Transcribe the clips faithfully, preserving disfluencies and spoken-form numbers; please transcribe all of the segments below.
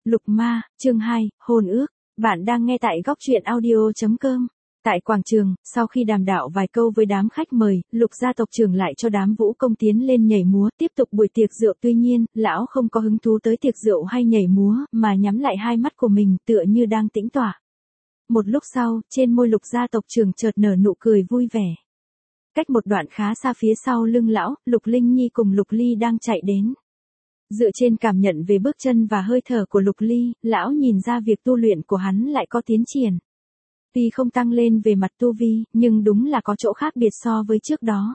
Lục Ma, chương hai, hôn ước. Bạn đang nghe tại góc truyện audio chấm com. Tại quảng trường, sau khi đàm đạo vài câu với đám khách mời, Lục gia tộc trưởng lại cho đám vũ công tiến lên nhảy múa, tiếp tục buổi tiệc rượu. Tuy nhiên, lão không có hứng thú tới tiệc rượu hay nhảy múa, mà nhắm lại hai mắt của mình tựa như đang tĩnh tọa. Một lúc sau, trên môi Lục gia tộc trưởng chợt nở nụ cười vui vẻ. Cách một đoạn khá xa phía sau lưng lão, Lục Linh Nhi cùng Lục Ly đang chạy đến. Dựa trên cảm nhận về bước chân và hơi thở của Lục Ly, lão nhìn ra việc tu luyện của hắn lại có tiến triển. Tuy không tăng lên về mặt tu vi, nhưng đúng là có chỗ khác biệt so với trước đó.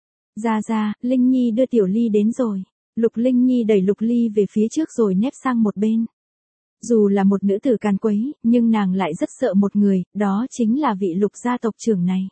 Ra ra, Linh Nhi đưa Tiểu Ly đến rồi. Lục Linh Nhi đẩy Lục Ly về phía trước rồi nép sang một bên. Dù là một nữ tử càn quấy, nhưng nàng lại rất sợ một người, đó chính là vị Lục gia tộc trưởng này.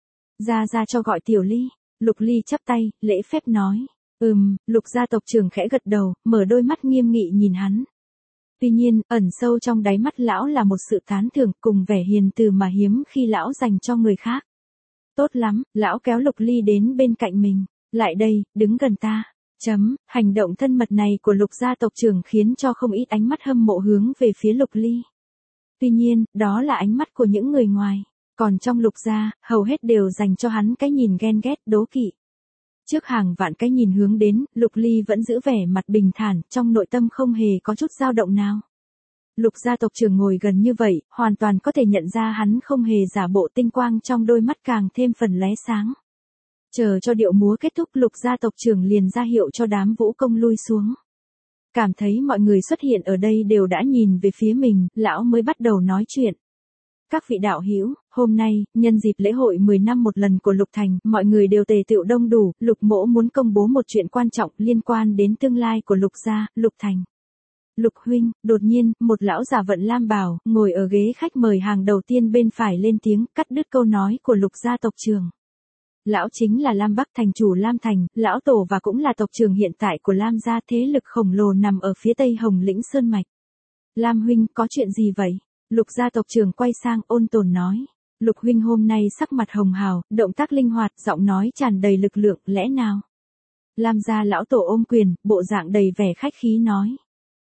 Ra ra cho gọi Tiểu Ly. Lục Ly chắp tay, lễ phép nói. Ừm, Lục gia tộc trưởng khẽ gật đầu, mở đôi mắt nghiêm nghị nhìn hắn. Tuy nhiên, ẩn sâu trong đáy mắt lão là một sự tán thưởng cùng vẻ hiền từ mà hiếm khi lão dành cho người khác. Tốt lắm, lão kéo Lục Ly đến bên cạnh mình. Lại đây, đứng gần ta. Chấm, hành động thân mật này của Lục gia tộc trưởng khiến cho không ít ánh mắt hâm mộ hướng về phía Lục Ly. Tuy nhiên, đó là ánh mắt của những người ngoài. Còn trong Lục gia, hầu hết đều dành cho hắn cái nhìn ghen ghét, đố kỵ. Trước hàng vạn cái nhìn hướng đến, Lục Ly vẫn giữ vẻ mặt bình thản, trong nội tâm không hề có chút dao động nào. Lục gia tộc trưởng ngồi gần như vậy, hoàn toàn có thể nhận ra hắn không hề giả bộ, tinh quang trong đôi mắt càng thêm phần lóe sáng. Chờ cho điệu múa kết thúc, Lục gia tộc trưởng liền ra hiệu cho đám vũ công lui xuống. Cảm thấy mọi người xuất hiện ở đây đều đã nhìn về phía mình, lão mới bắt đầu nói chuyện. Các vị đạo hữu, hôm nay, nhân dịp lễ hội mười năm một lần của Lục Thành, mọi người đều tề tựu đông đủ, Lục mỗ muốn công bố một chuyện quan trọng liên quan đến tương lai của Lục gia, Lục Thành. Lục huynh, đột nhiên, một lão giả vận lam bào, ngồi ở ghế khách mời hàng đầu tiên bên phải lên tiếng, cắt đứt câu nói của Lục gia tộc trưởng. Lão chính là Lam Bắc thành chủ Lam Thành, lão tổ và cũng là tộc trưởng hiện tại của Lam gia, thế lực khổng lồ nằm ở phía tây Hồng Lĩnh Sơn Mạch. Lam huynh, có chuyện gì vậy? Lục gia tộc trưởng quay sang ôn tồn nói. Lục huynh hôm nay sắc mặt hồng hào, động tác linh hoạt, giọng nói tràn đầy lực lượng, lẽ nào? Lam gia lão tổ ôm quyền, bộ dạng đầy vẻ khách khí nói.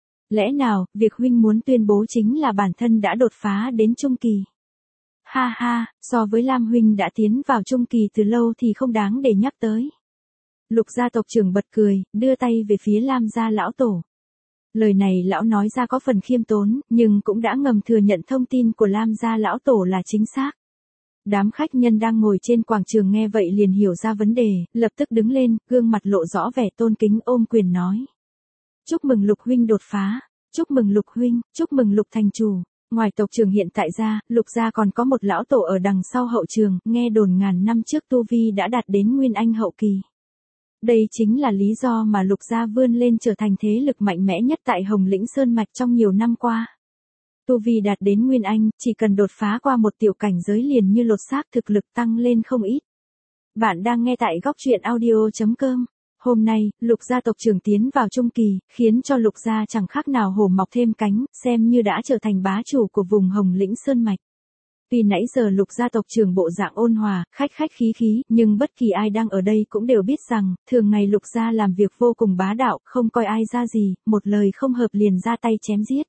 Lẽ nào, việc huynh muốn tuyên bố chính là bản thân đã đột phá đến trung kỳ? Ha ha, so với Lam huynh đã tiến vào trung kỳ từ lâu thì không đáng để nhắc tới. Lục gia tộc trưởng bật cười, đưa tay về phía Lam gia lão tổ. Lời này lão nói ra có phần khiêm tốn, nhưng cũng đã ngầm thừa nhận thông tin của Lam gia lão tổ là chính xác. Đám khách nhân đang ngồi trên quảng trường nghe vậy liền hiểu ra vấn đề, lập tức đứng lên, gương mặt lộ rõ vẻ tôn kính, ôm quyền nói. Chúc mừng Lục huynh đột phá, chúc mừng Lục huynh, chúc mừng Lục thành chủ. Ngoài tộc trưởng hiện tại ra, Lục gia còn có một lão tổ ở đằng sau hậu trường, nghe đồn ngàn năm trước tu vi đã đạt đến nguyên anh hậu kỳ. Đây chính là lý do mà Lục gia vươn lên trở thành thế lực mạnh mẽ nhất tại Hồng Lĩnh Sơn Mạch trong nhiều năm qua. Tu vi đạt đến nguyên anh, chỉ cần đột phá qua một tiểu cảnh giới liền như lột xác, thực lực tăng lên không ít. Bạn đang nghe tại góc truyện audio chấm com. Hôm nay, Lục gia tộc trưởng tiến vào trung kỳ, khiến cho Lục gia chẳng khác nào hổ mọc thêm cánh, xem như đã trở thành bá chủ của vùng Hồng Lĩnh Sơn Mạch. Tuy nãy giờ Lục gia tộc trưởng bộ dạng ôn hòa, khách khách khí khí, nhưng bất kỳ ai đang ở đây cũng đều biết rằng, thường ngày Lục gia làm việc vô cùng bá đạo, không coi ai ra gì, một lời không hợp liền ra tay chém giết.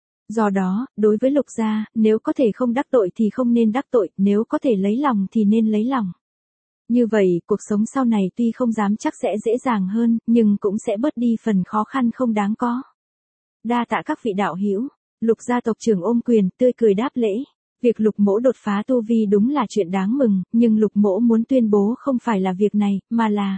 Do đó, đối với Lục gia, nếu có thể không đắc tội thì không nên đắc tội, nếu có thể lấy lòng thì nên lấy lòng. Như vậy, cuộc sống sau này tuy không dám chắc sẽ dễ dàng hơn, nhưng cũng sẽ bớt đi phần khó khăn không đáng có. Đa tạ các vị đạo hữu. Lục gia tộc trưởng ôm quyền, tươi cười đáp lễ. Việc Lục mỗ đột phá tu vi đúng là chuyện đáng mừng, nhưng Lục mỗ muốn tuyên bố không phải là việc này, mà là...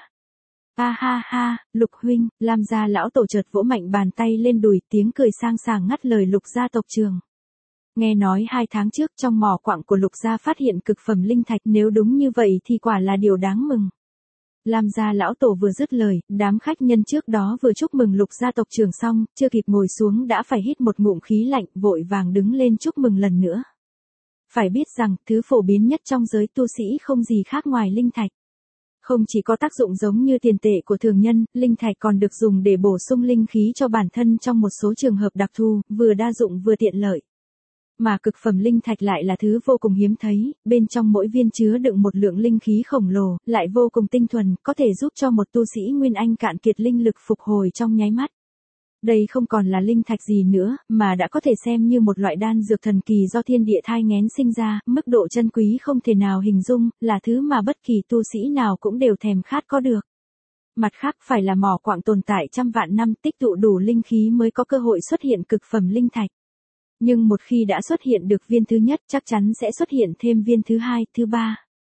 Ha ha ha, Lục huynh, Lam gia lão tổ chợt vỗ mạnh bàn tay lên đùi, tiếng cười sang sảng ngắt lời Lục gia tộc trưởng. Nghe nói hai tháng trước trong mỏ quặng của Lục gia phát hiện cực phẩm linh thạch, nếu đúng như vậy thì quả là điều đáng mừng. Lam gia lão tổ vừa dứt lời, đám khách nhân trước đó vừa chúc mừng Lục gia tộc trưởng xong, chưa kịp ngồi xuống đã phải hít một ngụm khí lạnh, vội vàng đứng lên chúc mừng lần nữa. Phải biết rằng, thứ phổ biến nhất trong giới tu sĩ không gì khác ngoài linh thạch. Không chỉ có tác dụng giống như tiền tệ của thường nhân, linh thạch còn được dùng để bổ sung linh khí cho bản thân trong một số trường hợp đặc thù, vừa đa dụng vừa tiện lợi. Mà cực phẩm linh thạch lại là thứ vô cùng hiếm thấy, bên trong mỗi viên chứa đựng một lượng linh khí khổng lồ, lại vô cùng tinh thuần, có thể giúp cho một tu sĩ Nguyên Anh cạn kiệt linh lực phục hồi trong nháy mắt. Đây không còn là linh thạch gì nữa, mà đã có thể xem như một loại đan dược thần kỳ do thiên địa thai nghén sinh ra, mức độ chân quý không thể nào hình dung, là thứ mà bất kỳ tu sĩ nào cũng đều thèm khát có được. Mặt khác phải là mỏ quặng tồn tại trăm vạn năm tích tụ đủ linh khí mới có cơ hội xuất hiện cực phẩm linh thạch. Nhưng một khi đã xuất hiện được viên thứ nhất chắc chắn sẽ xuất hiện thêm viên thứ hai, thứ ba.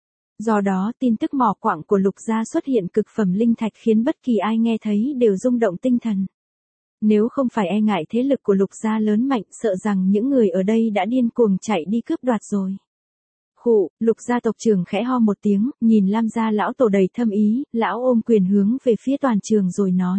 Do đó tin tức mỏ quặng của Lục gia xuất hiện cực phẩm linh thạch khiến bất kỳ ai nghe thấy đều rung động tinh thần. Nếu không phải e ngại thế lực của Lục gia lớn mạnh sợ rằng những người ở đây đã điên cuồng chạy đi cướp đoạt rồi. Khụ, Lục gia tộc trưởng khẽ ho một tiếng, nhìn Lam gia lão tổ đầy thâm ý, lão ôm quyền hướng về phía toàn trường rồi nói.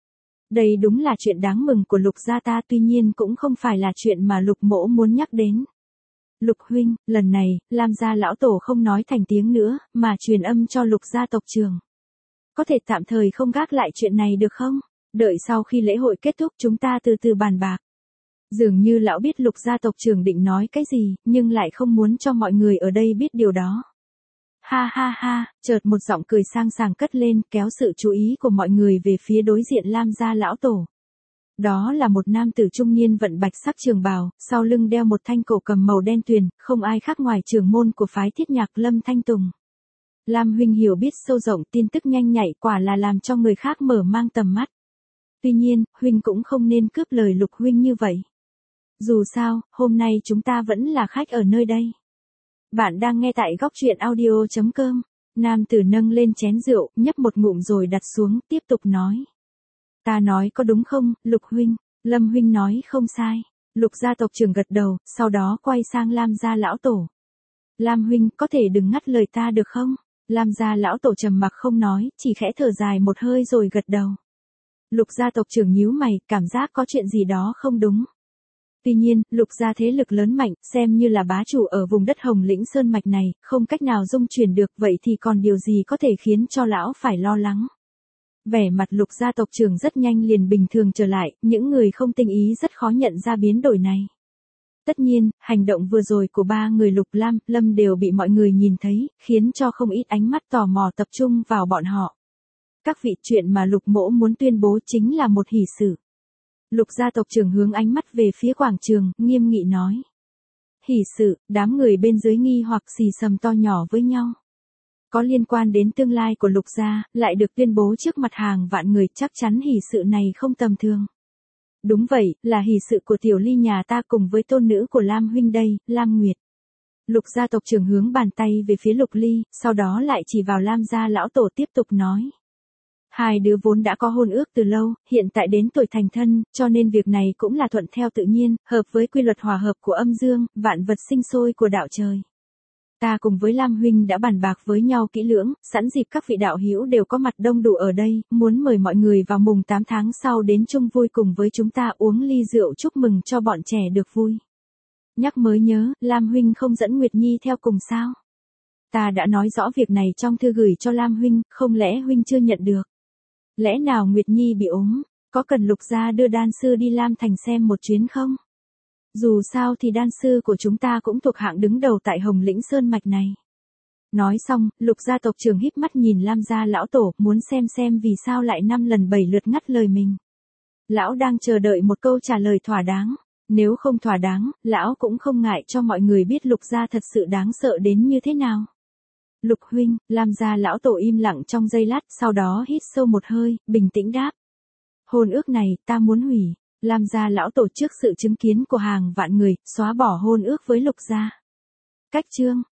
Đây đúng là chuyện đáng mừng của Lục gia ta, tuy nhiên cũng không phải là chuyện mà Lục mỗ muốn nhắc đến. Lục huynh, lần này, Lam gia lão tổ không nói thành tiếng nữa, mà truyền âm cho Lục gia tộc trưởng. Có thể tạm thời không gác lại chuyện này được không? Đợi sau khi lễ hội kết thúc chúng ta từ từ bàn bạc. Dường như lão biết Lục gia tộc trưởng định nói cái gì, nhưng lại không muốn cho mọi người ở đây biết điều đó. Ha ha ha, chợt một giọng cười sang sảng cất lên, kéo sự chú ý của mọi người về phía đối diện Lam gia lão tổ. Đó là một nam tử trung niên vận bạch sắc trường bào, sau lưng đeo một thanh cổ cầm màu đen tuyền, không ai khác ngoài trưởng môn của phái Thiết Nhạc Lâm Thanh Tùng. Lam huynh hiểu biết sâu rộng, tin tức nhanh nhạy, quả là làm cho người khác mở mang tầm mắt. Tuy nhiên, huynh cũng không nên cướp lời Lục huynh như vậy. Dù sao, hôm nay chúng ta vẫn là khách ở nơi đây. Bạn đang nghe tại góc truyện audio chấm com. Nam tử nâng lên chén rượu, nhấp một ngụm rồi đặt xuống, tiếp tục nói. Ta nói có đúng không, Lục huynh? Lâm huynh nói không sai. Lục gia tộc trưởng gật đầu, sau đó quay sang Lam gia lão tổ. Lam huynh, có thể đừng ngắt lời ta được không? Lam gia lão tổ trầm mặc không nói, chỉ khẽ thở dài một hơi rồi gật đầu. Lục gia tộc trưởng nhíu mày, cảm giác có chuyện gì đó không đúng. Tuy nhiên, Lục gia thế lực lớn mạnh, xem như là bá chủ ở vùng đất Hồng Lĩnh Sơn Mạch này, không cách nào dung chuyển được, vậy thì còn điều gì có thể khiến cho lão phải lo lắng. Vẻ mặt Lục gia tộc trưởng rất nhanh liền bình thường trở lại, những người không tinh ý rất khó nhận ra biến đổi này. Tất nhiên, hành động vừa rồi của ba người Lục Lam, Lâm đều bị mọi người nhìn thấy, khiến cho không ít ánh mắt tò mò tập trung vào bọn họ. Các vị, chuyện mà Lục mỗ muốn tuyên bố chính là một hỷ sự. Lục gia tộc trưởng hướng ánh mắt về phía quảng trường, nghiêm nghị nói. Hỷ sự, đám người bên dưới nghi hoặc xì xầm to nhỏ với nhau. Có liên quan đến tương lai của Lục gia, lại được tuyên bố trước mặt hàng vạn người, chắc chắn hỷ sự này không tầm thường. Đúng vậy, là hỷ sự của tiểu ly nhà ta cùng với tôn nữ của Lam huynh đây, Lam Nguyệt. Lục gia tộc trưởng hướng bàn tay về phía Lục Ly, sau đó lại chỉ vào Lam gia lão tổ tiếp tục nói. Hai đứa vốn đã có hôn ước từ lâu, hiện tại đến tuổi thành thân, cho nên việc này cũng là thuận theo tự nhiên, hợp với quy luật hòa hợp của âm dương, vạn vật sinh sôi của đạo trời. Ta cùng với Lam huynh đã bàn bạc với nhau kỹ lưỡng, sẵn dịp các vị đạo hữu đều có mặt đông đủ ở đây, muốn mời mọi người vào mùng tám tháng sau đến chung vui cùng với chúng ta uống ly rượu chúc mừng cho bọn trẻ được vui. Nhắc mới nhớ, Lam huynh không dẫn Nguyệt Nhi theo cùng sao? Ta đã nói rõ việc này trong thư gửi cho Lam huynh, không lẽ huynh chưa nhận được? Lẽ nào Nguyệt Nhi bị ốm, có cần Lục gia đưa đan sư đi Lam Thành xem một chuyến không? Dù sao thì đan sư của chúng ta cũng thuộc hạng đứng đầu tại Hồng Lĩnh Sơn Mạch này. Nói xong, Lục gia tộc trưởng híp mắt nhìn Lam gia lão tổ, muốn xem xem vì sao lại năm lần bảy lượt ngắt lời mình. Lão đang chờ đợi một câu trả lời thỏa đáng. Nếu không thỏa đáng, lão cũng không ngại cho mọi người biết Lục gia thật sự đáng sợ đến như thế nào. Lục huynh, Lam gia lão tổ im lặng trong giây lát, sau đó hít sâu một hơi, bình tĩnh đáp. Hôn ước này, ta muốn hủy. Lam gia lão tổ trước sự chứng kiến của hàng vạn người, xóa bỏ hôn ước với Lục gia. Cách chương.